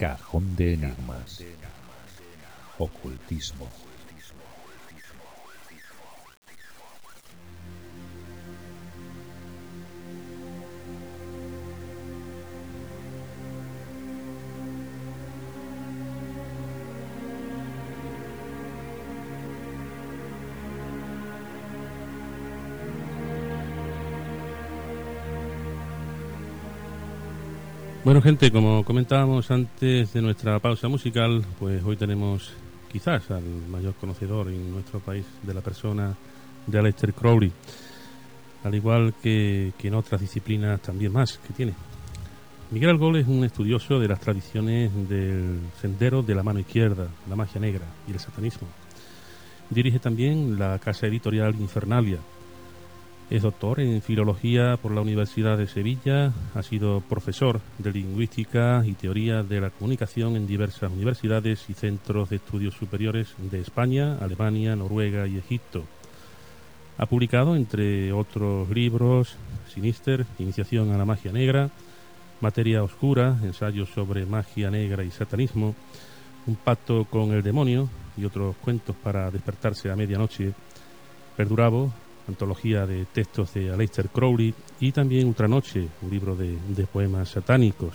Cajón de enigmas. Ocultismo. Bueno, gente, como comentábamos antes de nuestra pausa musical, pues hoy tenemos quizás al mayor conocedor en nuestro país de la persona de Aleister Crowley, al igual que en otras disciplinas también más que tiene. Miguel Algol es un estudioso de las tradiciones del sendero de la mano izquierda, la magia negra y el satanismo. Dirige también la casa editorial Infernalia. Es doctor en Filología por la Universidad de Sevilla, ha sido profesor de Lingüística y Teoría de la Comunicación en diversas universidades y centros de estudios superiores de España, Alemania, Noruega y Egipto. Ha publicado, entre otros libros, Sinister, Iniciación a la Magia Negra, Materia Oscura, Ensayos sobre Magia Negra y Satanismo, Un Pacto con el Demonio y otros cuentos para despertarse a medianoche, Perdurabo, antología de textos de Aleister Crowley, y también Ultranoche, un libro de poemas satánicos.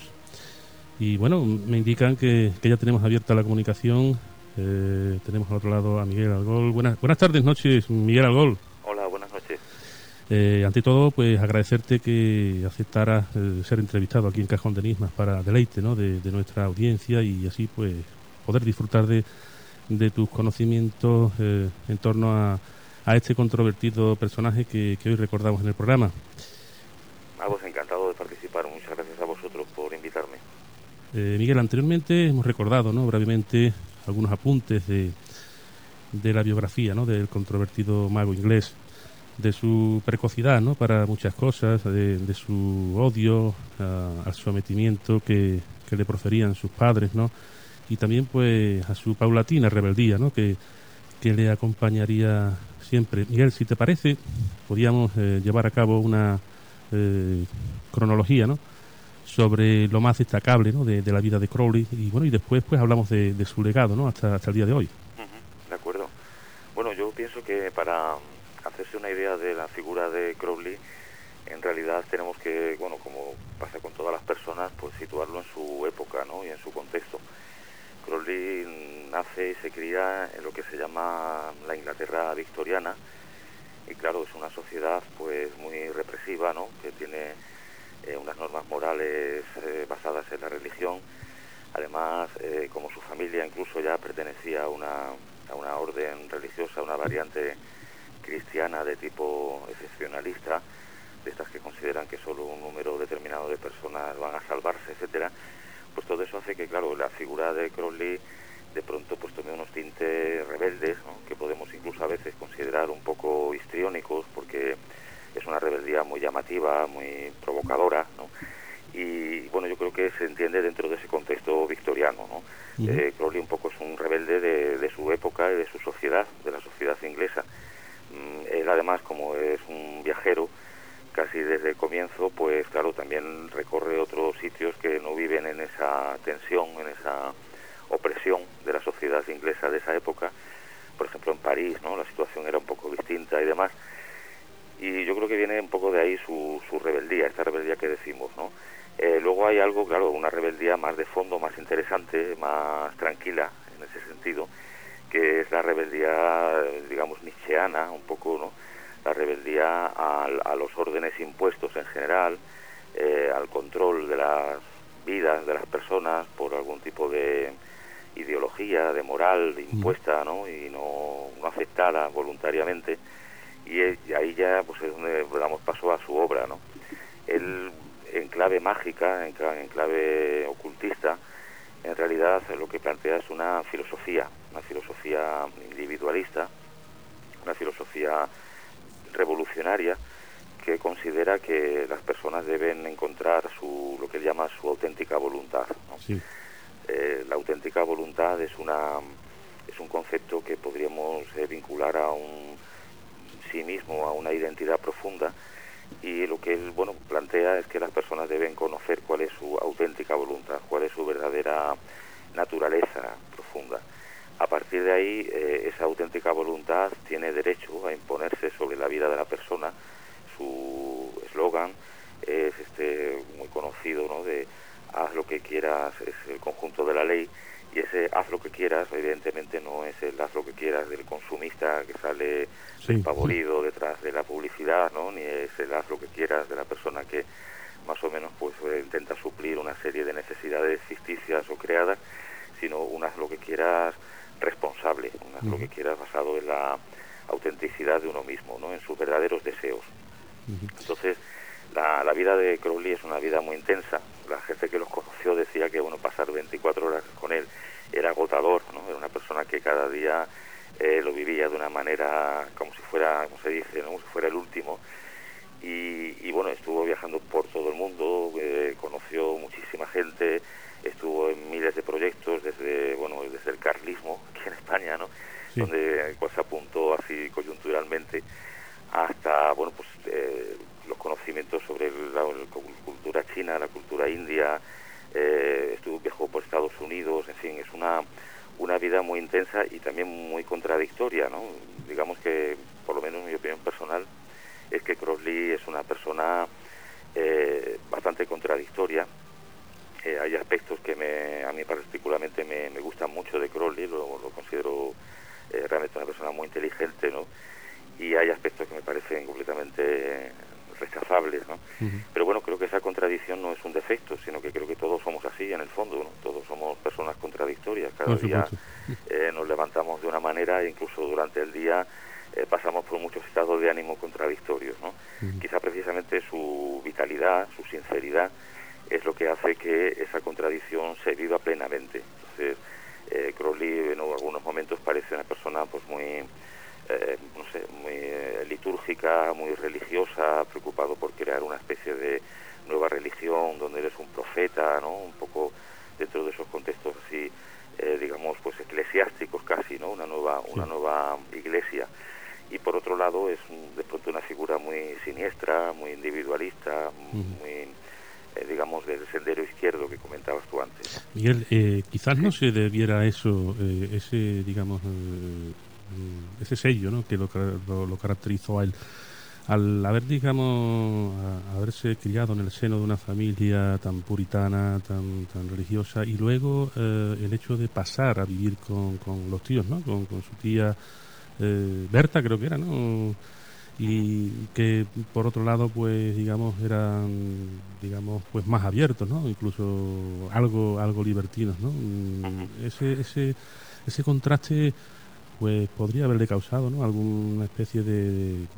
Y bueno, me indican que ya tenemos abierta la comunicación. Tenemos al otro lado a Miguel Algol. Buenas tardes, noches, Miguel Algol. Hola, buenas noches. Ante todo, pues agradecerte que aceptaras ser entrevistado aquí en Cajón de Enigmas para deleite, ¿no?, de nuestra audiencia, y así pues poder disfrutar de tus conocimientos en torno a este controvertido personaje que hoy recordamos en el programa. Pues encantado de participar. Muchas gracias a vosotros por invitarme. Miguel, anteriormente hemos recordado, ¿no?, brevemente algunos apuntes de la biografía, ¿no?, del controvertido mago inglés, de su precocidad, ¿no?, para muchas cosas, de su odio al sometimiento que le proferían sus padres, ¿no?, y también pues a su paulatina rebeldía, ¿no?, que le acompañaría siempre. Miguel, si te parece, podríamos llevar a cabo una cronología, ¿no?, sobre lo más destacable, ¿no?, de la vida de Crowley, y bueno, y después pues hablamos de su legado, ¿no?, hasta el día de hoy. De acuerdo. Bueno, yo pienso que para hacerse una idea de la figura de Crowley, en realidad tenemos que, bueno, como pasa con todas las personas, pues situarlo en su época, ¿no?, y en su contexto. Crowley nace y se cría en lo que se llama la Inglaterra victoriana, y claro, es una sociedad pues muy represiva, ¿no?, que tiene unas normas morales basadas en la religión. Además, como su familia incluso ya pertenecía a una orden religiosa, una variante cristiana de tipo excepcionalista, de estas que consideran que solo un número determinado de personas van a salvarse, etcétera, pues todo eso hace que, claro, la figura de Crowley de pronto pues tome unos tintes rebeldes, ¿no?, que podemos incluso a veces considerar un poco histriónicos, porque es una rebeldía muy llamativa, muy provocadora, ¿no? Y bueno, yo creo que se entiende dentro de ese contexto victoriano, ¿no? Crowley un poco es un rebelde de su época y de su sociedad, de la sociedad inglesa. Él además, como es un viajero, casi desde el comienzo, pues claro, también recorre otros sitios que no viven en esa tensión, en esa opresión de la sociedad inglesa de esa época. Por ejemplo, en París, ¿no?, la situación era un poco distinta y demás. Y yo creo que viene un poco de ahí su rebeldía, esta rebeldía que decimos, ¿no? Luego hay algo, claro, una rebeldía más de fondo, más interesante, más tranquila en ese sentido, que es la rebeldía, digamos, nietzscheana, un poco, ¿no?, la rebeldía a los órdenes impuestos en general, al control de las vidas de las personas por algún tipo de ideología, de moral impuesta, ¿no?, y no aceptada voluntariamente. Y ahí ya pues es donde damos paso a su obra, ¿no? Él, en clave mágica, en clave ocultista, en realidad lo que plantea es una filosofía individualista, una filosofía revolucionaria, que considera que las personas deben encontrar lo que él llama su auténtica voluntad, ¿no? Sí. La auténtica voluntad es un concepto que podríamos vincular a un sí mismo, a una identidad profunda, y lo que él plantea es que las personas deben conocer cuál es su auténtica voluntad, cuál es su verdadera naturaleza profunda. A partir de ahí, esa auténtica voluntad tiene derecho a imponerse sobre la vida de la persona. Su eslogan es muy conocido, ¿no?, de haz lo que quieras, es el conjunto de la ley, y ese haz lo que quieras evidentemente no es el haz lo que quieras del consumista que sale despavorido detrás de la publicidad, ¿no?, ni es el haz lo que quieras de la persona que más o menos pues intenta suplir una serie de necesidades ficticias o creadas, sino un haz lo que quieras responsable, un haz lo que quieras basado en la autenticidad de uno mismo, ¿no?, en sus verdaderos deseos. Entonces, la vida de Crowley es una vida muy intensa. La gente que los conoció decía que, bueno, pasar 24 horas con él era agotador, ¿no? Era una persona que cada día lo vivía de una manera como si fuera, como se dice, ¿no?, como si fuera el último. Y bueno, estuvo viajando por todo el mundo, conoció muchísima gente, estuvo en miles de proyectos desde el carlismo aquí en España, ¿no?, donde pues, se apuntó así coyunturalmente, hasta los conocimientos sobre la cultura china, la cultura india, viajó por Estados Unidos, en fin, es una vida muy intensa y también muy contradictoria, ¿no? Digamos que, por lo menos en mi opinión personal, es que Crowley es una persona bastante contradictoria. Hay aspectos que a mí particularmente me gustan mucho de Crowley, lo considero realmente una persona muy inteligente, ¿no? Y hay aspectos que me parecen completamente rechazables, ¿no? Pero bueno, creo que esa contradicción no es un defecto, sino que creo que todos somos así en el fondo, ¿no? Todos somos personas contradictorias, cada día nos levantamos de una manera e incluso durante el día pasamos por muchos estados de ánimo contradictorios, ¿no? Quizá precisamente su vitalidad, su sinceridad, es lo que hace que esa contradicción se viva plenamente. Entonces, Crowley en algunos momentos parece una persona pues muy litúrgica, muy religiosa, preocupado por crear una especie de nueva religión donde eres un profeta, ¿no?, un poco dentro de esos contextos así, digamos, pues eclesiásticos casi, ¿no?, una nueva iglesia. Y por otro lado es de pronto una figura muy siniestra, muy individualista, muy digamos del sendero izquierdo que comentabas tú antes. Miguel, quizás no se debiera a eso, ese, digamos, ese sello, ¿no?, que lo caracterizó a él, al haber, digamos, haberse criado en el seno de una familia tan puritana, tan religiosa, y luego el hecho de pasar a vivir con los tíos, ¿no?, con su tía Berta, creo que era, ¿no?, y que por otro lado pues digamos eran pues más abiertos, ¿no?, incluso algo libertinos, ¿no? Ese contraste pues podría haberle causado, ¿no?, alguna especie de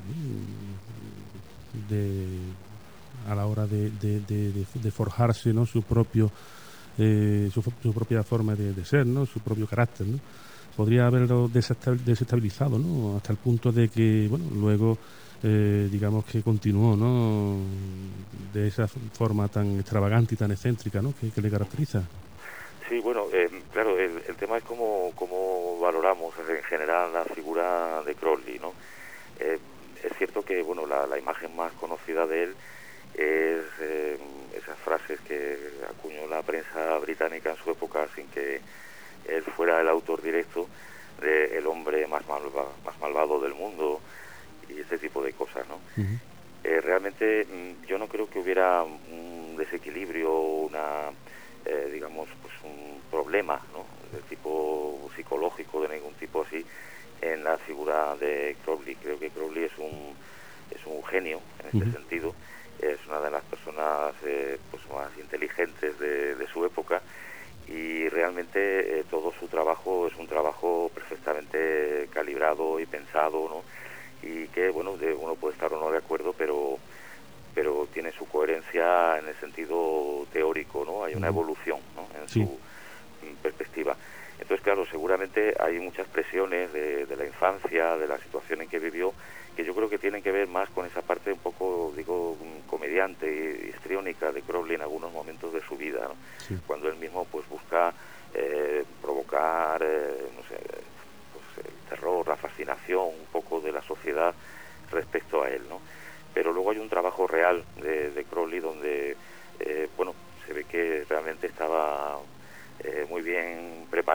a la hora de forjarse, ¿no?, su propio su propia forma de ser, ¿no?, su propio carácter, ¿no? Podría haberlo desestabilizado, ¿no?, hasta el punto de que, bueno, luego, digamos que continuó, ¿no?, de esa forma tan extravagante y tan excéntrica, ¿no?, que le caracteriza. Sí, bueno, claro, el tema es cómo valoramos en general la figura de Crowley, ¿no? Es cierto que, bueno, la imagen más conocida de él es esas frases que acuñó la prensa británica en su época sin que él fuera el autor directo de el hombre más malvado del mundo y ese tipo de cosas, ¿no? Realmente yo no creo que hubiera un desequilibrio, digamos, pues un problema, ¿no?, de tipo psicológico, de ningún tipo así, en la figura de Crowley. Creo que Crowley es un genio en este sentido. Es una de las personas pues más inteligentes de su época, y realmente todo su trabajo es un trabajo perfectamente calibrado y pensado, ¿no?, y que, bueno, uno puede estar o no de acuerdo, pero tiene su coherencia en el sentido teórico, ¿no? Hay una evolución, ¿no?, en su perspectiva. Entonces, claro, seguramente hay muchas presiones de la infancia, de la situación en que vivió, que yo creo que tienen que ver más con esa parte un poco, digo, comediante y histriónica de Crowley en algunos momentos de su vida, ¿no? Cuando él mismo pues busca provocar, no sé, pues el terror, la fascinación un poco de la sociedad respecto a él, ¿no? Pero luego hay un trabajo real de Crowley donde, bueno, se ve que realmente estaba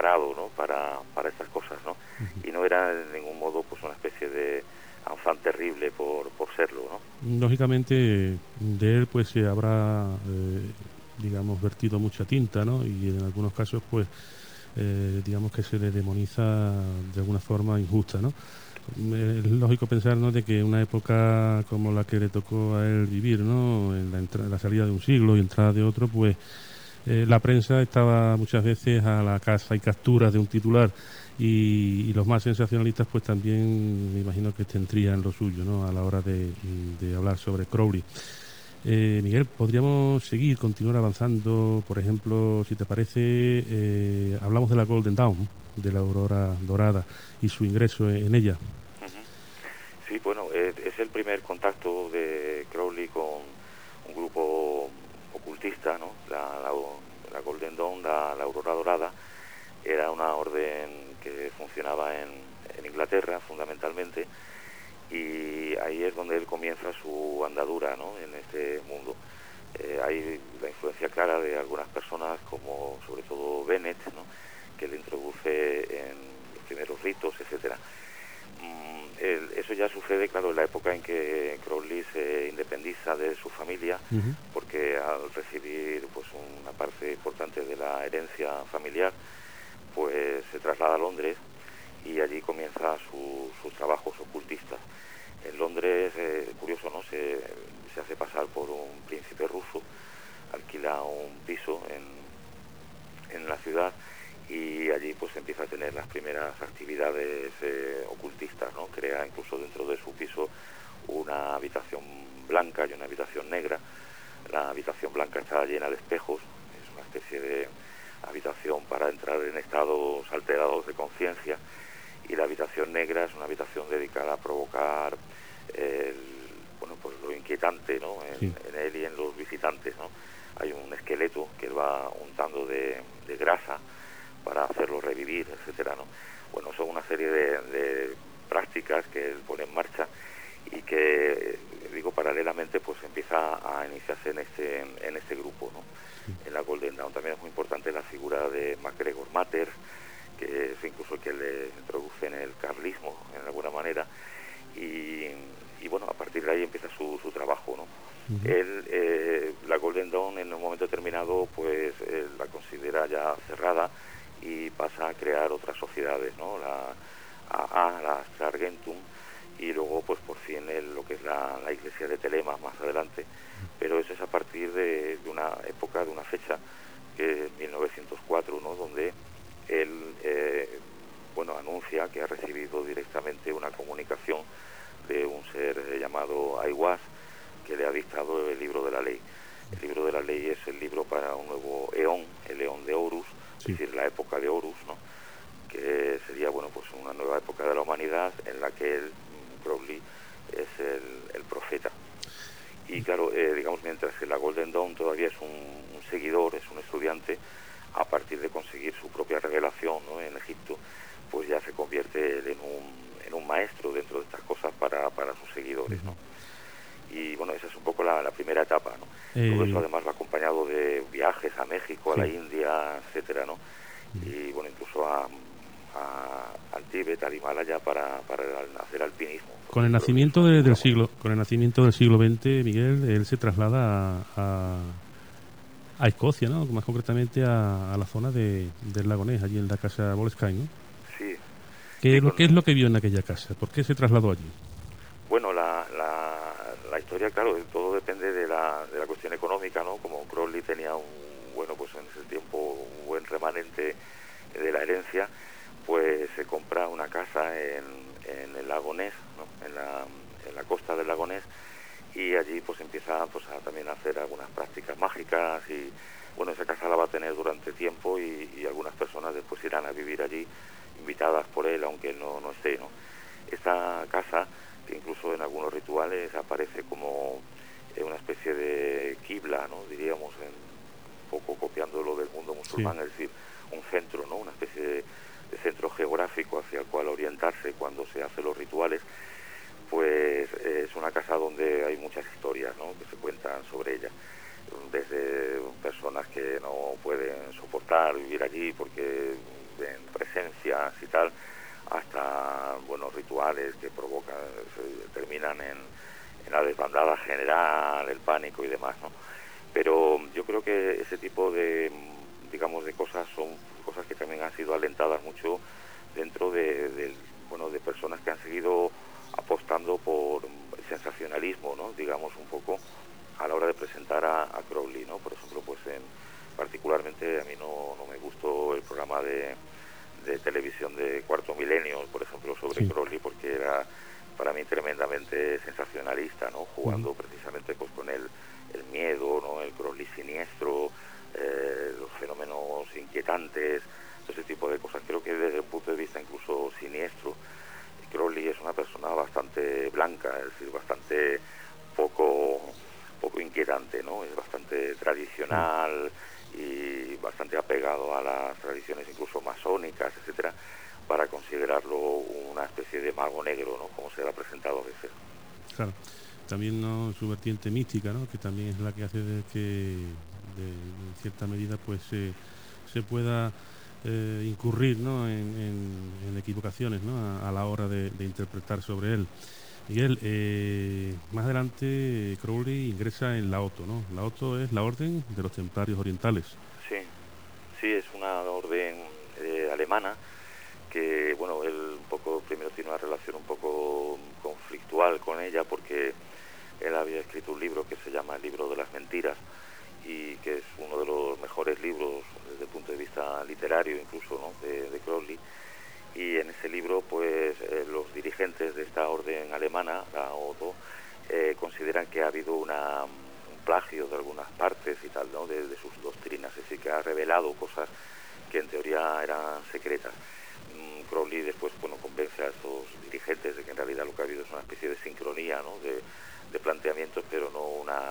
preparado, ¿no?, para estas cosas, ¿no? Y no era de ningún modo pues una especie de afán terrible por serlo, ¿no? Lógicamente de él pues se habrá digamos vertido mucha tinta, ¿no? Y en algunos casos pues digamos que se le demoniza de alguna forma injusta, ¿no? Es lógico pensar, ¿no?, de que una época como la que le tocó a él vivir, ¿no?, en la salida de un siglo y entrada de otro, pues la prensa estaba muchas veces a la caza y captura de un titular y los más sensacionalistas pues también me imagino que tendrían lo suyo, ¿no?, a la hora de hablar sobre Crowley. Miguel, podríamos continuar avanzando, por ejemplo, si te parece, hablamos de la Golden Dawn, de la aurora dorada y su ingreso en ella. Sí, bueno, es el primer contacto de Crowley con un grupo ocultista, ¿no? La Golden Dawn, la aurora dorada, era una orden que funcionaba en Inglaterra fundamentalmente, y ahí es donde él comienza su andadura, ¿no?, en este mundo. Hay la influencia clara de algunas personas, como sobre todo Bennett, ¿no?, que le introduce en los primeros ritos, etcétera. Eso ya sucede, claro, en la época en que Crowley se independiza de su familia, porque al recibir pues una parte importante de la herencia familiar, pues se traslada a Londres y allí comienza sus trabajos ocultistas. En Londres, curioso, ¿no?, se hace pasar por un príncipe ruso, alquila un piso en la ciudad, y allí pues empieza a tener las primeras actividades ocultistas, ¿no? Crea incluso dentro de su piso una habitación blanca y una habitación negra. La habitación blanca está llena de espejos, es una especie de habitación para entrar en estados alterados de conciencia, y la habitación negra es una habitación dedicada a provocar pues lo inquietante, ¿no?, en él y en los visitantes, ¿no? Hay un esqueleto que él va untando de grasa para hacerlo revivir, etcétera, ¿no? Bueno, son una serie de prácticas que él pone en marcha y que, digo, paralelamente pues empieza a iniciarse en este grupo, ¿no? En la Golden Dawn también es muy importante la figura de MacGregor Matters, que es incluso el que le introduce en el carlismo, en alguna manera, y bueno, a partir de ahí empieza su trabajo, ¿no? Él, la Golden Dawn, en un momento determinado, pues la considera ya cerrada y pasa a crear otras sociedades, ¿no? La AA, la Astra Argentum, y luego pues por fin lo que es la iglesia de Telemas más adelante. Pero eso es a partir de una época, de una fecha, que es 1904, ¿no?, donde él anuncia que ha recibido directamente una comunicación de un ser llamado Aiwass, que le ha dictado el libro de la ley. El libro de la ley es el libro para un nuevo eón, el eón de Horus, es decir, la época de Horus, ¿no?, que sería pues una nueva época de la humanidad en la que él, Crowley, es el profeta. Y claro, digamos, mientras que la Golden Dawn todavía es un seguidor, es un estudiante, a partir de conseguir su propia revelación, ¿no?, en Egipto, pues ya se convierte él en un maestro dentro de estas cosas para sus seguidores, ¿no? Y bueno, esa es un poco la primera etapa, ¿no? Todo eso además va acompañado de viajes a México, a la India, etcétera, ¿no? Y bueno, incluso al Tíbet, al Himalaya, para hacer alpinismo. Con el nacimiento del siglo XX, Miguel, él se traslada a Escocia, ¿no?, más concretamente a la zona del lago Ness, allí en la casa Boleskine, ¿no? Sí. ¿Qué es lo que vio en aquella casa? ¿Por qué se trasladó allí? Bueno, la historia, claro, todo depende de la cuestión económica, ¿no? Como Crowley tenía pues en ese tiempo un buen remanente de la herencia, pues se compra una casa en el lago Ness, ¿no?, en la costa del lago Ness, y allí pues empieza pues también a hacer algunas prácticas mágicas, y bueno, esa casa la va a tener durante tiempo, y algunas personas después irán a vivir allí, invitadas por él, aunque él no esté, ¿no? Esta casa, que incluso en algunos rituales aparece como una especie de qibla, ¿no?, diríamos, un poco copiando lo del mundo musulmán, es decir, un centro, ¿no?, una especie de centro geográfico hacia el cual orientarse cuando se hacen los rituales. Pues es una casa donde hay muchas historias, ¿no?, que se cuentan sobre ella, desde personas que no pueden soportar vivir allí porque en presencias y tal, hasta rituales que provocan, terminan en la desbandada general, el pánico y demás, ¿no? Pero yo creo que ese tipo de, digamos, de cosas son cosas que también han sido alentadas mucho dentro de personas que han seguido apostando por el sensacionalismo, ¿no? Digamos, un poco a la hora de presentar a Crowley, ¿no? Por ejemplo, pues particularmente a mí no me gustó el programa de televisión de Cuarto Milenio, por ejemplo, sobre Crowley, porque era para mí tremendamente sensacionalista, ¿no? Jugando precisamente pues con el miedo, ¿no? El Crowley siniestro, los fenómenos inquietantes, ese tipo de cosas. Creo que desde el punto de vista incluso siniestro, Crowley es una persona bastante blanca, es decir, bastante poco inquietante, ¿no? Es bastante tradicional y bastante apegado a las tradiciones incluso masónicas, etcétera, para considerarlo una especie de mago negro, ¿no? Como se le ha presentado a veces. Claro. También, ¿no?, su vertiente mística, ¿no?, que también es la que hace de que en cierta medida pues se pueda incurrir, ¿no?, en equivocaciones, ¿no?, a la hora de interpretar sobre él. Miguel, más adelante Crowley ingresa en la OTO, ¿no? La OTO es la Orden de los Templarios Orientales. Sí, es una orden alemana que, él un poco primero tiene una relación un poco conflictual con ella, porque él había escrito un libro que se llama El libro de las mentiras, y que es uno de los mejores libros desde el punto de vista literario incluso, ¿no?, de Crowley. Y en ese libro pues los dirigentes de esta orden alemana, la OTO, consideran que ha habido un plagio de algunas partes y tal, ¿no?, de sus doctrinas, es decir, que ha revelado cosas que en teoría eran secretas. Crowley después convence a estos dirigentes de que en realidad lo que ha habido es una especie de sincronía, ¿no?, de planteamientos, pero no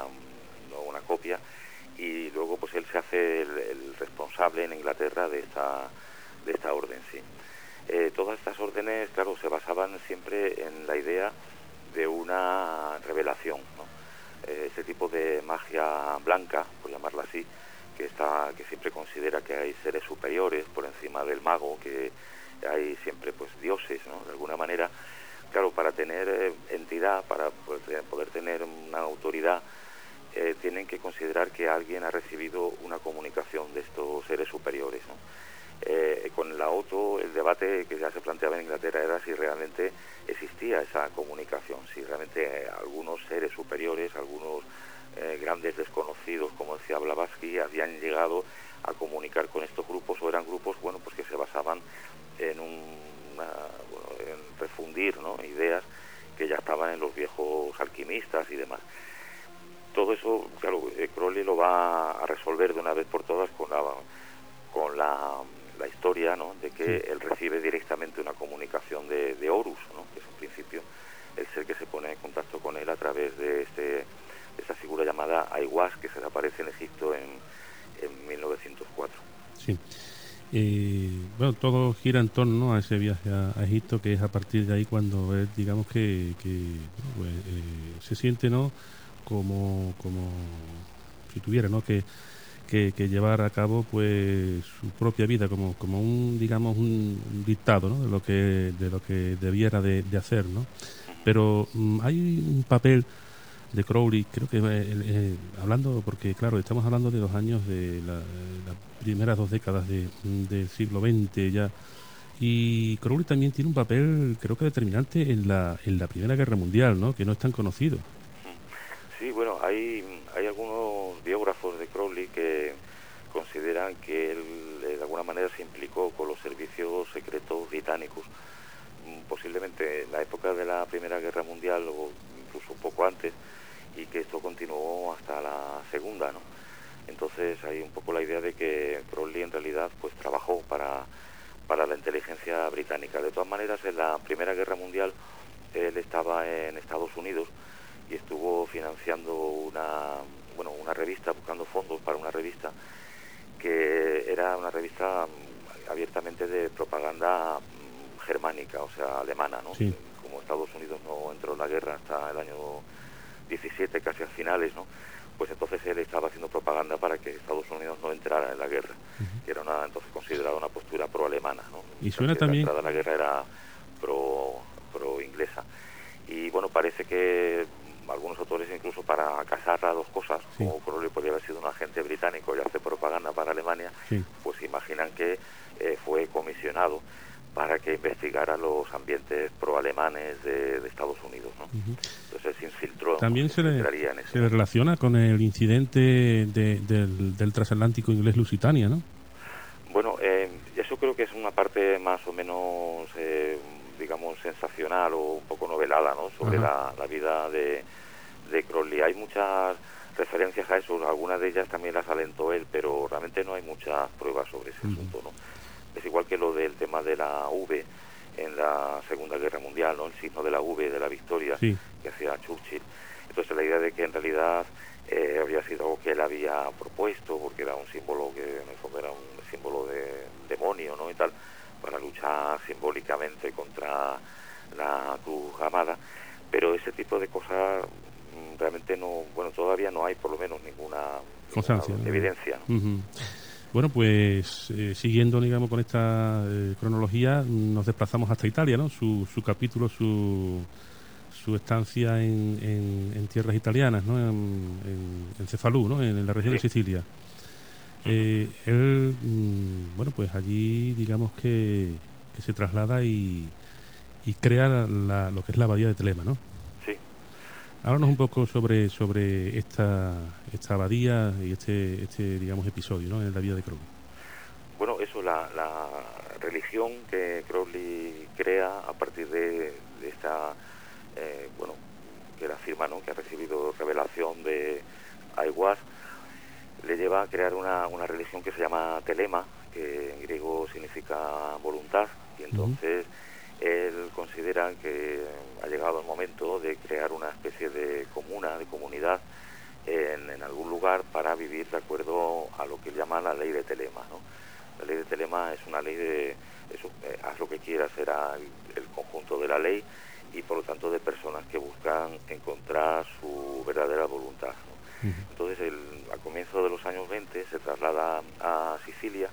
una copia, y luego pues él se hace el responsable en Inglaterra de esta orden, sí. Todas estas órdenes, claro, se basaban siempre en la idea de una revelación, ¿no? Ese tipo de magia blanca, por llamarla así, que siempre considera que hay seres superiores por encima del mago, que hay siempre pues dioses, ¿no?, de alguna manera. Claro, para tener entidad, para poder tener una autoridad, tienen que considerar que alguien ha recibido una comunicación de estos seres superiores, ¿no? Con la OTO, el debate que ya se planteaba en Inglaterra era si realmente existía esa comunicación, si realmente algunos seres superiores, algunos grandes desconocidos, como decía Blavatsky, habían llegado a comunicar con estos grupos, o eran grupos pues que se basaban en en refundir, ¿no?, ideas que ya estaban en los viejos alquimistas y demás. Todo eso, claro, Crowley lo va a resolver de una vez por todas con la historia, ¿no?, de que él recibe directamente una comunicación de Horus, ¿no?, que es en principio el ser que se pone en contacto con él a través de esa figura llamada Aiwass, que se le aparece en Egipto en 1904. Sí. Todo gira en torno, ¿no?, a ese viaje a Egipto, que es a partir de ahí cuando él, digamos que se siente, ¿no?, como si tuviera, ¿no?, que llevar a cabo pues su propia vida como un, digamos, un dictado, ¿no?, de lo que debiera de hacer, ¿no? Pero hay un papel de Crowley, creo que hablando, porque claro, estamos hablando de los años de las primeras 2 décadas del siglo XX ya, y Crowley también tiene un papel, creo que determinante en la Primera Guerra Mundial, ¿no?, que no es tan conocido. Sí, hay algunos biógrafos de Crowley que consideran que él de alguna manera se implicó con los servicios secretos británicos, posiblemente en la época de la Primera Guerra Mundial o incluso un poco antes, y que esto continuó hasta la Segunda, ¿no? Entonces hay un poco la idea de que Crowley en realidad pues trabajó para la inteligencia británica. De todas maneras, en la Primera Guerra Mundial él estaba en Estados Unidos y estuvo financiando una revista, buscando fondos para una revista que era una revista abiertamente de propaganda germánica, o sea, alemana, ¿no? Sí. Como Estados Unidos no entró en la guerra hasta el año 17, casi a finales, ¿no?, pues entonces él estaba haciendo propaganda para que Estados Unidos no entrara en la guerra, que era entonces considerada una postura pro-alemana, ¿no? Y suena Casi también... la entrada en la guerra era pro-inglesa. Y bueno, parece que algunos autores, incluso para casar las dos cosas, Sí. como Crowley podría haber sido un agente británico y hacer propaganda para Alemania, Sí. pues imaginan que fue comisionado para que investigara los ambientes pro-alemanes de Estados Unidos, ¿no? Entonces él se infiltró, También se infiltraría en se le relaciona con el incidente del transatlántico inglés Lusitania, ¿no? Bueno, eso creo que es una parte más o menos, digamos, sensacional o un poco novelada, ¿no? Sobre la vida de Crowley. Hay muchas referencias a eso, algunas de ellas también las alentó él, pero realmente no hay muchas pruebas sobre ese asunto, ¿no? Es igual que lo del tema de la V en la Segunda Guerra Mundial, ¿no? El signo de la V, de la victoria, sí, que hacía Churchill. Entonces la idea de que en realidad había sido algo que él había propuesto, porque era un símbolo que en el fondo era un símbolo de demonio, ¿no? Y tal, para luchar simbólicamente contra la cruz amada. Pero ese tipo de cosas realmente no, bueno, todavía no hay por lo menos ninguna constancia, evidencia, ¿no? Bueno, pues siguiendo, digamos, con esta cronología, nos desplazamos hasta Italia, ¿no? Su capítulo, su estancia en tierras italianas, ¿no? En Cefalù, ¿no? En la región de Sicilia. Él, bueno, pues allí, digamos que se traslada y crea lo que es la abadía de Telema, ¿no? Sí. Háblanos un poco sobre esta abadía y este digamos episodio, ¿no? En la vida de Crowley. Bueno, eso, la religión que Crowley crea a partir de esta, bueno, que él afirma, ¿no?, que ha recibido revelación de Aiwass, le lleva a crear una religión que se llama Telema, que en griego significa voluntad, y entonces él considera que ha llegado el momento de crear una especie de comuna, de comunidad, en algún lugar para vivir de acuerdo a lo que él llama la ley de Telema, ¿no? La ley de Telema es una ley de eso, haz lo que quieras, será el conjunto de la ley y por lo tanto de personas que buscan encontrar su verdadera voluntad, ¿no? Entonces él, a comienzos de los años 20 se traslada a Sicilia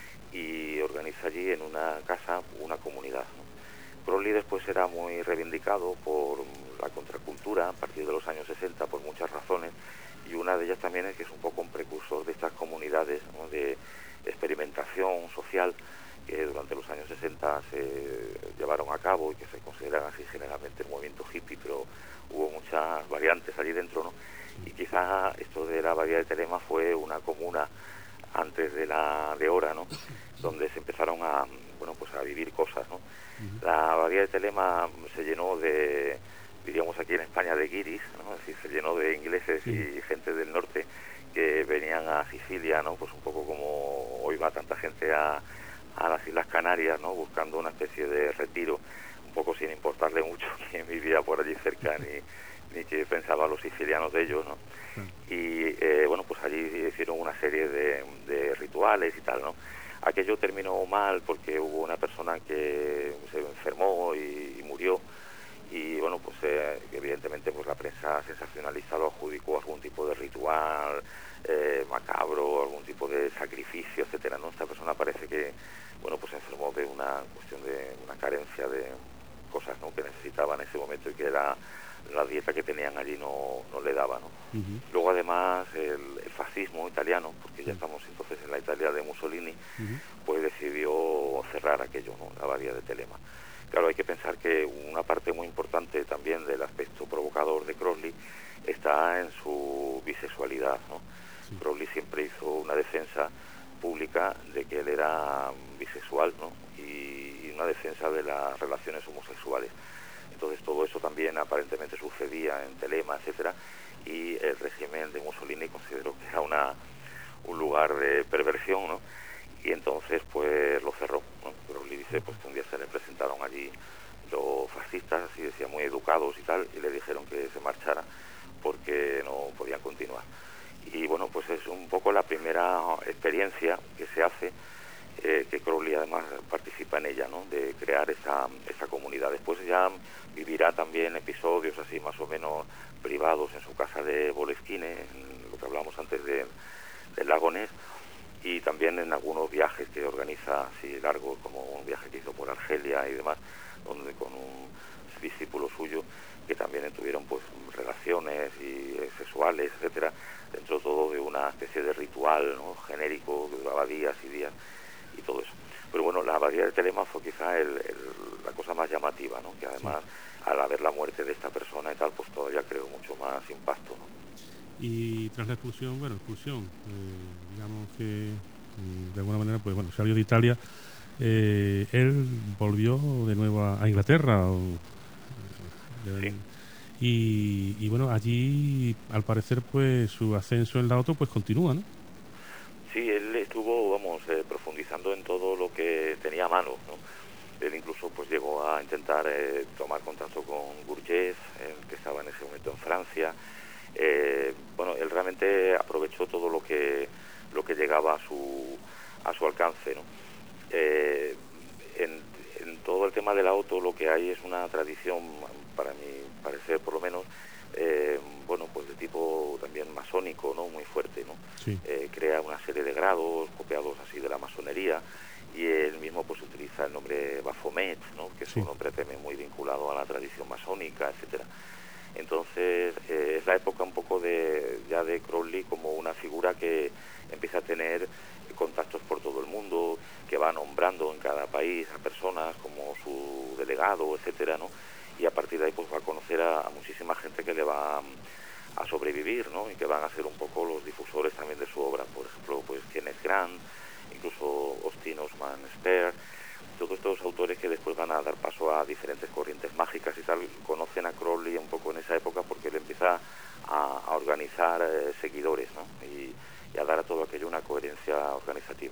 y organiza allí en una casa una comunidad, ¿no? Crowley después era muy reivindicado por la contracultura a partir de los años 60 por muchas razones, y una de ellas también es que es un poco un precursor de estas comunidades, ¿no?, de experimentación social que durante los años 60 se llevaron a cabo y que se consideran así generalmente el movimiento hippie, pero hubo muchas variantes allí dentro, ¿no? Y quizás esto de la abadía de Telema fue una comuna antes de la de Ora, ¿no?, donde se empezaron a, bueno, pues a vivir cosas, ¿no? La abadía de Telema se llenó de, diríamos aquí en España, de guiris, ¿no? Es decir, se llenó de ingleses y gente del norte que venían a Sicilia, ¿no?, pues un poco como hoy va tanta gente a las Islas Canarias, ¿no?, buscando una especie de retiro, un poco sin importarle mucho quién vivía por allí cerca ni qué pensaban los sicilianos de ellos, ¿no? Y bueno, pues allí hicieron una serie de rituales y tal, ¿no? Aquello terminó mal porque hubo una persona que se enfermó y murió, y bueno, pues evidentemente pues la prensa sensacionalista lo adjudicó a algún tipo de ritual macabro, algún tipo de sacrificio, etcétera, ¿no? Esta persona parece que, bueno, pues se enfermó de una cuestión de una carencia de cosas, ¿no?, que necesitaba en ese momento y que la dieta que tenían allí no le daba, ¿no? Luego además el fascismo italiano, porque ya estamos entonces en la Italia de Mussolini, pues decidió cerrar aquello, ¿no?, la abadía de Telema. Claro, hay que pensar que una parte muy importante también del aspecto provocador de Crowley está en su bisexualidad, ¿no? Crowley siempre hizo una defensa pública de que él era bisexual, ¿no?, y una defensa de las relaciones homosexuales. Entonces todo eso también aparentemente sucedía en Telema, etcétera, y el régimen de Mussolini consideró que era un lugar de perversión, ¿no?, y entonces pues lo cerró, ¿no? Pero le dice pues que un día se le presentaron allí los fascistas, así decía, muy educados y tal, y le dijeron que se marchara porque no podían continuar. Y bueno, pues es un poco la primera experiencia que se hace, que Crowley además participa en ella, ¿no?, de crear esa comunidad. Después ya vivirá también episodios así más o menos privados en su casa de Boleskine, en lo que hablábamos antes del lago Ness, y también en algunos viajes que organiza así largos, como un viaje que hizo por Argelia y demás, donde con un discípulo suyo que también tuvieron pues relaciones sexuales, etcétera, dentro todo de una especie de ritual, ¿no?, genérico que duraba días y días y todo eso. Pero bueno, la abadía de Telema fue quizá la cosa más llamativa, ¿no?, que además al haber la muerte de esta persona y tal, pues todavía creó mucho más impacto, ¿no? Y tras la expulsión, digamos que de alguna manera, pues bueno, salió de Italia, él volvió de nuevo a Inglaterra. Sí. Y bueno, allí al parecer pues su ascenso en la auto pues continúa, ¿no? Sí, él estuvo, vamos, profundizando en todo lo que tenía a mano, ¿no? Él incluso pues llegó a intentar tomar contacto con Gurdjieff, que estaba en ese momento en Francia. Bueno, él realmente aprovechó todo lo que llegaba a su alcance, ¿no? En todo el tema del auto lo que hay es una tradición, para mi parecer por lo menos, bueno, pues de tipo también masónico, ¿no?, muy fuerte, ¿no? Sí. Crea una serie de grados copiados así de la masonería, y él mismo pues utiliza el nombre Baphomet, ¿no?, que es un nombre también muy vinculado a la tradición masónica, etcétera. Entonces es la época un poco ya de Crowley como una figura que empieza a tener contactos por todo el mundo, que va nombrando en cada país a personas como su delegado, etcétera, ¿no? Y a partir de ahí pues va a conocer a muchísima gente que le va a sobrevivir, ¿no?, y que van a ser un poco los difusores también de su obra. Por ejemplo, pues Kenneth Grant, incluso Austin Osman Spare, todos estos autores que después van a dar paso a diferentes corrientes mágicas y tal, conocen a Crowley un poco en esa época porque él empieza a organizar seguidores, ¿no?, y a dar a todo aquello una coherencia organizativa.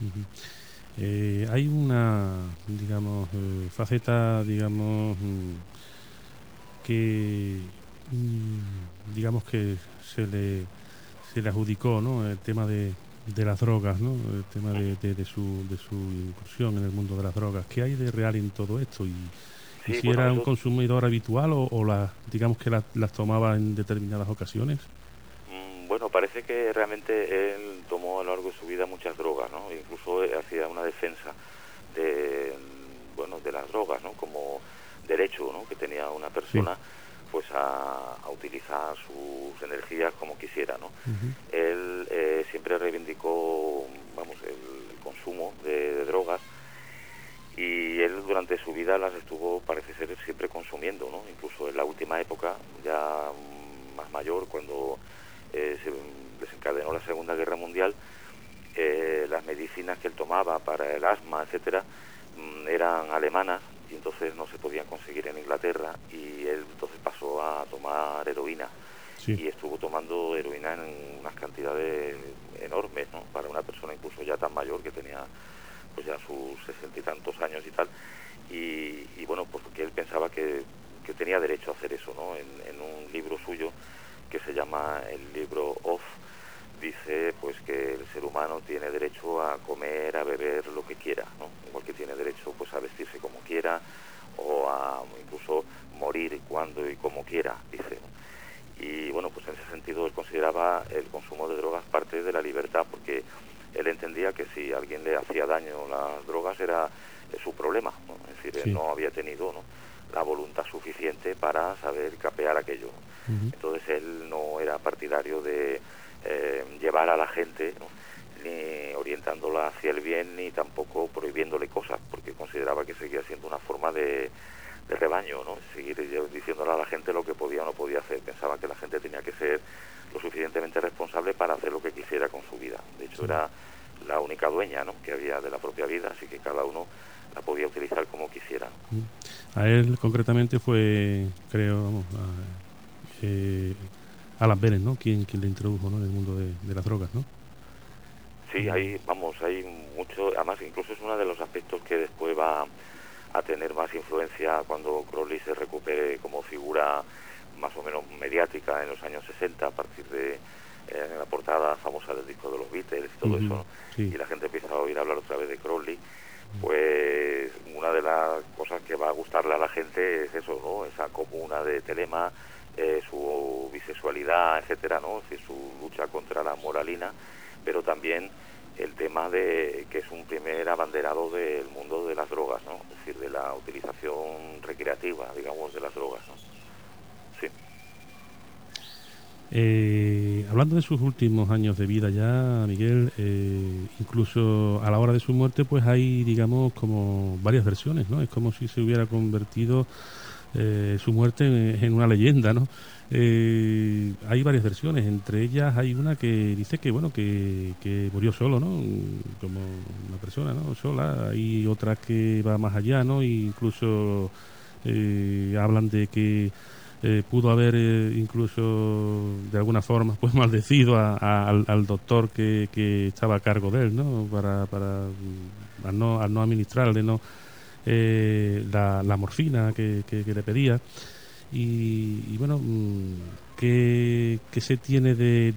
Hay una, digamos, faceta, digamos, que, digamos que se le adjudicó, ¿no?, el tema de las drogas, ¿no?, el tema de su incursión en el mundo de las drogas. ¿Qué hay de real en todo esto? ¿Y Sí, si bueno, era un eso, consumidor habitual o digamos que las tomaba en determinadas ocasiones? bueno, parece que realmente él tomó a lo largo de su vida muchas drogas, ¿no? Incluso hacía una defensa bueno, de las drogas, ¿no?, como derecho, ¿no?, que tenía una Sí. persona pues a utilizar sus energías como quisiera, ¿no? Uh-huh. Él siempre reivindicó, vamos, el consumo de drogas, y él durante su vida las estuvo, parece ser, siempre consumiendo, ¿no? Incluso en la última época, ya más mayor, cuando se desencadenó la Segunda Guerra Mundial, las medicinas que él tomaba para el asma, etcétera, eran alemanas, y entonces no se podían conseguir en Inglaterra, y él entonces pasó a tomar heroína. Sí. Y estuvo tomando heroína en unas cantidades enormes, ¿no?, para una persona incluso ya tan mayor, que tenía pues ya sus 60 y tantos años y tal, y bueno, pues porque él pensaba que tenía derecho a hacer eso, ¿no? En un libro suyo que se llama el libro Off, dice pues que el ser humano tiene derecho a comer, a beber lo que quiera, ¿no? Igual que tiene derecho pues a vestirse como quiera, o a incluso morir cuando y como quiera, dice, ¿no? Y bueno, pues en ese sentido él consideraba el consumo de drogas parte de la libertad, porque él entendía que si a alguien le hacía daño las drogas era su problema, ¿no? Es decir, él Sí. no había tenido, ¿no?, la voluntad suficiente para saber capear aquello, ¿no? Uh-huh. Entonces él no era partidario de llevar a la gente, ¿no?, ni orientándola hacia el bien, ni tampoco prohibiéndole cosas, porque consideraba que seguía siendo una forma de rebaño, ¿no?, seguir diciéndole a la gente lo que podía o no podía hacer. Pensaba que la gente tenía que ser lo suficientemente responsable para hacer lo que quisiera con su vida. De hecho, era la única dueña, ¿no?, que había de la propia vida, así que cada uno la podía utilizar como quisiera. A él concretamente fue, creo, vamos, Alan Bennett, ¿no?, quien le introdujo, ¿no?, en el mundo de las drogas, ¿no? Sí, hay mucho, además incluso es uno de los aspectos que después va a tener más influencia cuando Crowley se recupere como figura más o menos mediática en los años 60, a partir de la portada famosa del disco de los Beatles y todo Uh-huh. eso, ¿no? Sí. Y la gente empieza a oír hablar otra vez de Crowley. Pues una de las cosas que va a gustarle a la gente es eso, ¿no?, esa comuna de Telema, su bisexualidad, etcétera, ¿no? Es decir, su lucha contra la moralina, pero también el tema de que es un primer abanderado del mundo de las drogas, ¿no? Es decir, de la utilización recreativa, digamos, de las drogas, ¿no? Sí. Hablando de sus últimos años de vida ya, Miguel, incluso a la hora de su muerte, pues hay, digamos, como varias versiones, ¿no? Es como si se hubiera convertido su muerte en una leyenda, ¿no? Hay varias versiones, entre ellas hay una que dice que, bueno, que murió solo, ¿no? Como una persona, ¿no? Sola. Hay otra que va más allá, ¿no? E incluso hablan de que pudo haber incluso de alguna forma pues maldecido al doctor que estaba a cargo de él, ¿no? Para al no administrarle, ¿no? La morfina que le pedía y bueno, ¿qué se tiene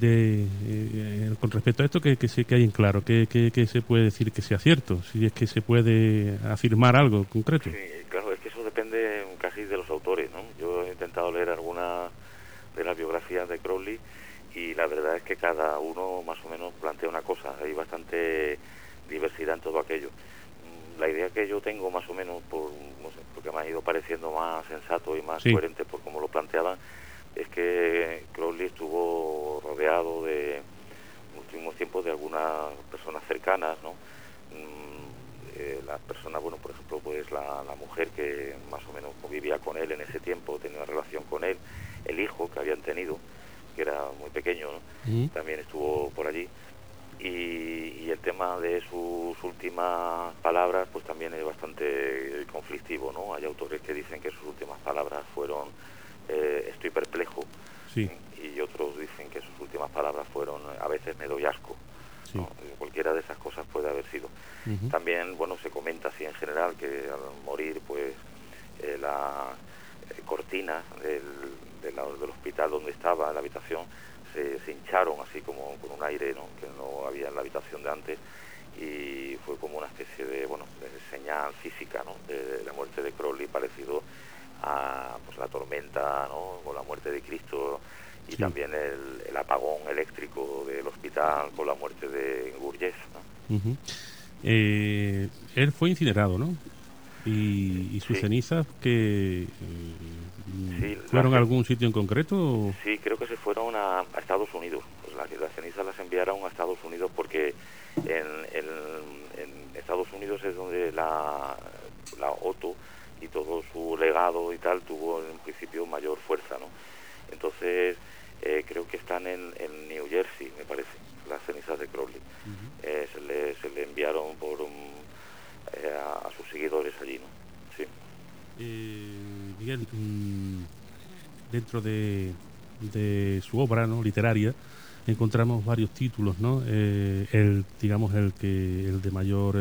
con respecto a esto que hay en claro? ¿Qué se puede decir que sea cierto? Si es que se puede afirmar algo concreto. Sí, claro, es que eso depende casi de los autores, ¿no? Yo he intentado leer algunas de las biografías de Crowley y la verdad es que cada uno más o menos plantea una cosa. Hay bastante diversidad en todo aquello. La idea que yo tengo más o menos, no sé, porque me ha ido pareciendo más sensato y más coherente por cómo lo planteaban, es que Crowley estuvo rodeado en los últimos tiempos de algunas personas cercanas, ¿no? Las personas, bueno, por ejemplo, pues la mujer que más o menos vivía con él en ese tiempo, tenía una relación con él, el hijo que habían tenido, que era muy pequeño, ¿no? También estuvo por allí. Y el tema de sus últimas palabras pues también es bastante conflictivo, ¿no? Hay autores que dicen que sus últimas palabras fueron estoy perplejo, y otros dicen que sus últimas palabras fueron a veces me doy asco, ¿no? Cualquiera de esas cosas puede haber sido. También, bueno, se comenta así en general que al morir pues las cortinas del hospital donde estaba, en la habitación, se hincharon así como con un aire, ¿no?, que no había en la habitación de antes, y fue como una especie de, bueno, de señal física, ¿no?, de la muerte de Crowley, parecido a pues la tormenta, ¿no?, con la muerte de Cristo, y también el apagón eléctrico del hospital con la muerte de Gurdjieff, ¿no? Él fue incinerado, ¿no? Y sus cenizas que fueron a algún sitio en concreto ¿o? Sí, creo que se fueron a Estados Unidos. Pues las cenizas las enviaron a Estados Unidos porque en Estados Unidos es donde la Otto y todo su legado y tal tuvo en principio mayor fuerza, ¿no? Entonces creo que están en New Jersey, me parece, las cenizas de Crowley. Se le enviaron por a sus seguidores allí, ¿no? Sí. Miguel, dentro de su obra, ¿no?, literaria, encontramos varios títulos, ¿no? Digamos el de mayor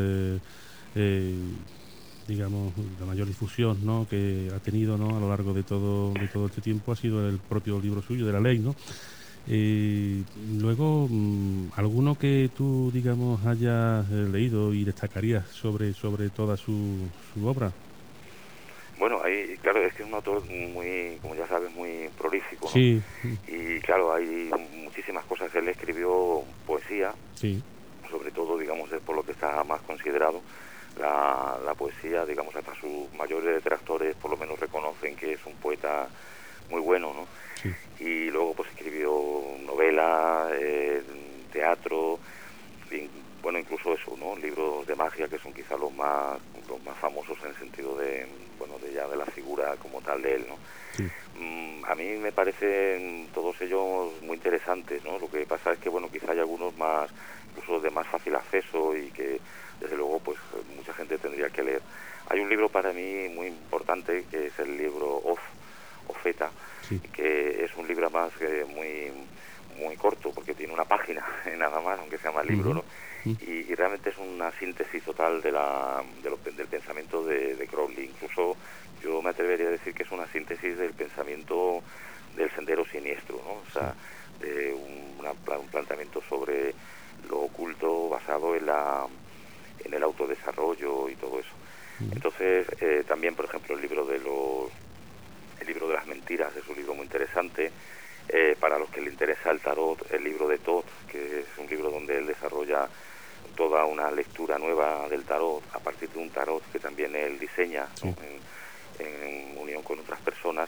digamos la mayor difusión, ¿no?, que ha tenido, ¿no?, a lo largo de todo este tiempo ha sido el propio libro suyo de la ley, ¿no? Luego, alguno que tú, digamos, hayas leído y destacarías sobre toda su obra. Bueno, ahí, claro, es que es un autor muy, como ya sabes, muy prolífico, ¿no? Sí. Y claro, hay muchísimas cosas. Él escribió poesía, sobre todo, digamos, es por lo que está más considerado. La poesía, digamos, hasta sus mayores detractores por lo menos reconocen que es un poeta muy bueno, ¿no? Y luego pues escribió novela, teatro, bueno, incluso eso, ¿no?, libros de magia, que son quizá los más famosos en el sentido de, bueno, de ya de la figura como tal de él, ¿no? A mí me parecen todos ellos muy interesantes, ¿no? Lo que pasa es que, bueno, quizá hay algunos más, incluso de más fácil acceso y que, desde luego, pues mucha gente tendría que leer. Hay un libro para mí muy importante, que es el libro Ofeta, que es un libro más muy corto, porque tiene una página nada más, aunque se llama libro, ¿no? Y realmente es una síntesis total del pensamiento de Crowley. Incluso yo me atrevería a decir que es una síntesis del pensamiento del sendero siniestro, ¿no? O sea, de un planteamiento sobre lo oculto basado en el autodesarrollo y todo eso. Entonces, también, por ejemplo, el libro de El libro de las mentiras es un libro muy interesante. Para los que le interesa el tarot, el libro de Todd, que es un libro donde él desarrolla toda una lectura nueva del tarot a partir de un tarot que también él diseña, sí, ¿no? en unión con otras personas.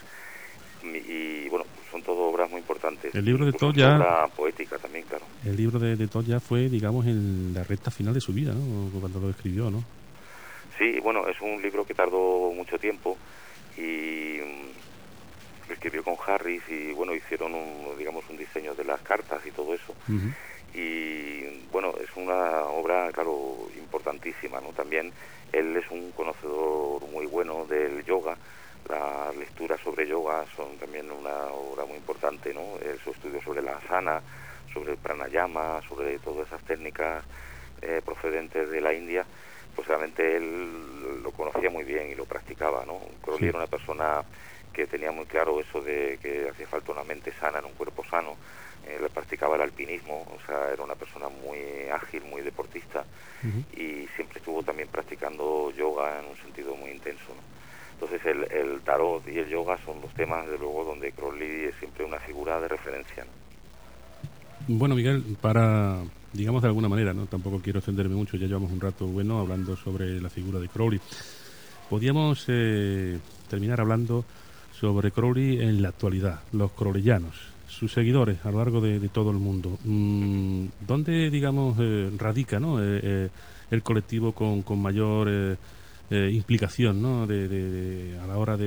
Y bueno, son todo obras muy importantes. El libro de Incluso Todd ya... obra poética también, claro. El libro de Todd ya fue, digamos, en la recta final de su vida, ¿no? Cuando lo escribió, ¿no? Sí, bueno, es un libro que tardó mucho tiempo y lo escribió con Harris y bueno, hicieron digamos un diseño de las cartas y todo eso. Uh-huh. Y bueno, es una obra, claro, importantísima, ¿no? También él es un conocedor muy bueno del yoga. Las lecturas sobre yoga son también una obra muy importante, ¿no? Su estudio sobre la asana, sobre el pranayama, sobre todas esas técnicas procedentes de la India, pues realmente él lo conocía muy bien y lo practicaba, ¿no? Crowley Sí. era una persona que tenía muy claro eso de que hacía falta una mente sana en un cuerpo sano. Le practicaba el alpinismo, o sea, era una persona muy ágil, muy deportista, Uh-huh. y siempre estuvo también practicando yoga en un sentido muy intenso, ¿no? Entonces el tarot y el yoga son los temas, de luego, donde Crowley es siempre una figura de referencia, ¿no? Bueno, Miguel, para, digamos de alguna manera, ¿no? Tampoco quiero extenderme mucho, ya llevamos un rato bueno hablando sobre la figura de Crowley. Podríamos terminar hablando sobre Crowley en la actualidad, los crowleyanos, sus seguidores a lo largo de todo el mundo. ¿Dónde, digamos, radica, ¿no? El colectivo con mayor implicación, ¿no? A la hora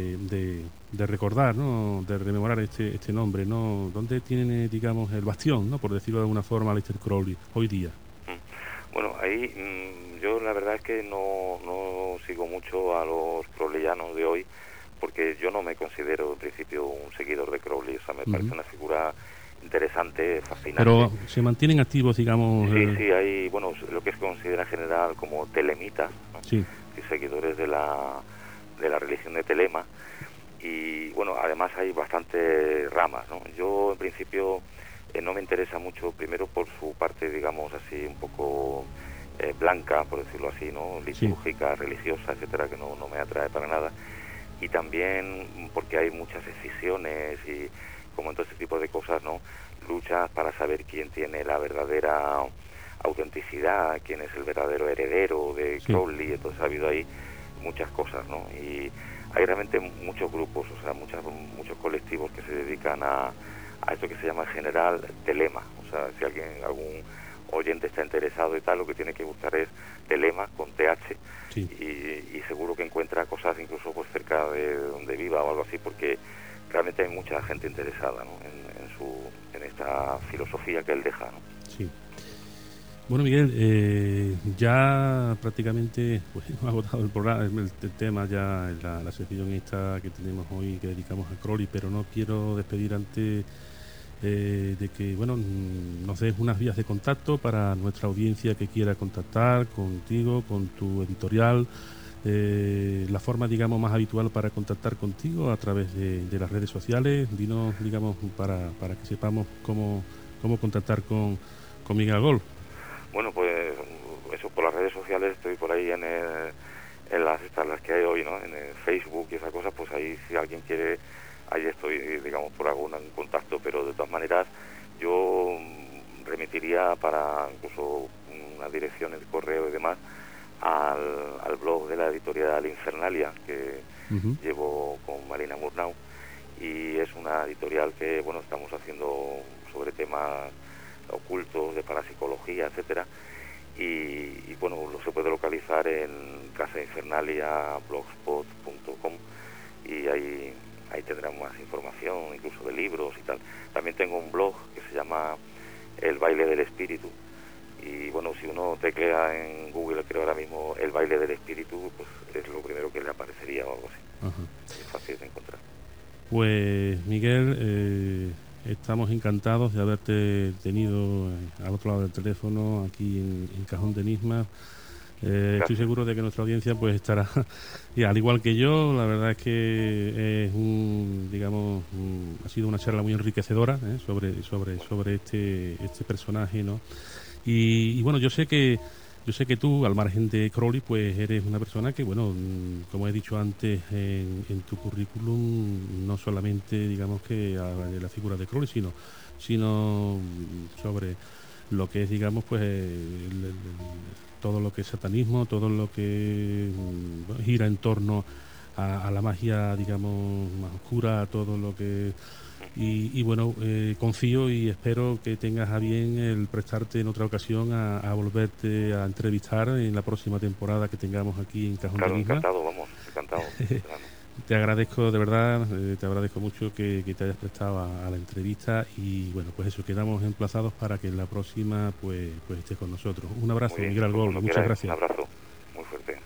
de recordar, ¿no? De rememorar este nombre, ¿no? ¿Dónde tiene, digamos, el bastión, ¿no? Por decirlo de alguna forma, Aleister Crowley hoy día? Bueno, ahí yo la verdad es que no sigo mucho a los crowleyanos de hoy, porque yo no me considero en principio un seguidor de Crowley. O sea, me parece una figura interesante, fascinante. Pero se mantienen activos, digamos... Sí, hay, bueno, lo que se considera en general como telemitas, ¿no? Sí. Y seguidores de la religión de Telema. Y bueno, además hay bastantes ramas, ¿no? Yo en principio no me interesa mucho, primero por su parte, digamos así, un poco blanca, por decirlo así, ¿no? Litúrgica, sí, religiosa, etcétera, que no me atrae para nada. Y también porque hay muchas escisiones y como en todo este tipo de cosas, ¿no? Luchas para saber quién tiene la verdadera autenticidad, quién es el verdadero heredero de Crowley. Entonces ha habido ahí muchas cosas, ¿no? Y hay realmente muchos grupos, o sea, muchos colectivos que se dedican a esto que se llama en general telema. O sea, si algún oyente está interesado y tal, lo que tiene que buscar es telema con TH, sí, y seguro que encuentra cosas incluso pues cerca de donde viva o algo así, porque realmente hay mucha gente interesada, ¿no? en esta filosofía que él deja, ¿no? Sí. Bueno, Miguel, ya prácticamente pues, hemos agotado el programa, el tema ya, la sección esta que tenemos hoy, que dedicamos a Crowley, pero no quiero despedir antes de que, bueno, nos des unas vías de contacto para nuestra audiencia que quiera contactar contigo, con tu editorial, la forma, digamos, más habitual para contactar contigo a través de las redes sociales. Dinos, digamos, para que sepamos cómo contactar con Miguel Agol. Bueno, pues eso, por las redes sociales estoy por ahí en las que hay hoy, ¿no? En el Facebook y esas cosas, pues ahí si alguien quiere, ahí estoy, digamos, por algún contacto, pero de todas maneras yo remitiría para incluso unas direcciones de correo y demás al blog de la editorial Infernalia, que llevo con Marina Murnau, y es una editorial que, bueno, estamos haciendo sobre temas ocultos, de parapsicología, etcétera, y bueno, lo se puede localizar en casainfernalia.blogspot.com, y ahí tendrán más información, incluso de libros y tal. También tengo un blog que se llama El Baile del Espíritu, y bueno, si uno teclea en Google, creo ahora mismo, El Baile del Espíritu, pues es lo primero que le aparecería o algo así. Es fácil de encontrar. Pues Miguel, estamos encantados de haberte tenido al otro lado del teléfono, aquí en Cajón de Enigmas. Estoy seguro de que nuestra audiencia pues estará, y al igual que yo, la verdad es que es ha sido una charla muy enriquecedora sobre este personaje, ¿no? Y bueno, yo sé que yo sé que tú, al margen de Crowley, pues eres una persona que, bueno, como he dicho antes en tu currículum, no solamente, digamos, que habla de la figura de Crowley, sino sobre lo que es, digamos, pues todo lo que es satanismo, todo lo que gira en torno a la magia, digamos, más oscura, a todo lo que... Y bueno, confío y espero que tengas a bien el prestarte en otra ocasión a volverte a entrevistar en la próxima temporada que tengamos aquí en Cajón Claro, de Enigma. encantado, vamos, encantado. Claro. Te agradezco de verdad, te agradezco mucho que te hayas prestado a la entrevista y bueno, pues eso, quedamos emplazados para que en la próxima pues estés con nosotros. Un Muy abrazo, bien, Miguel pues Algol, cuando muchas queráis, un gracias. abrazo.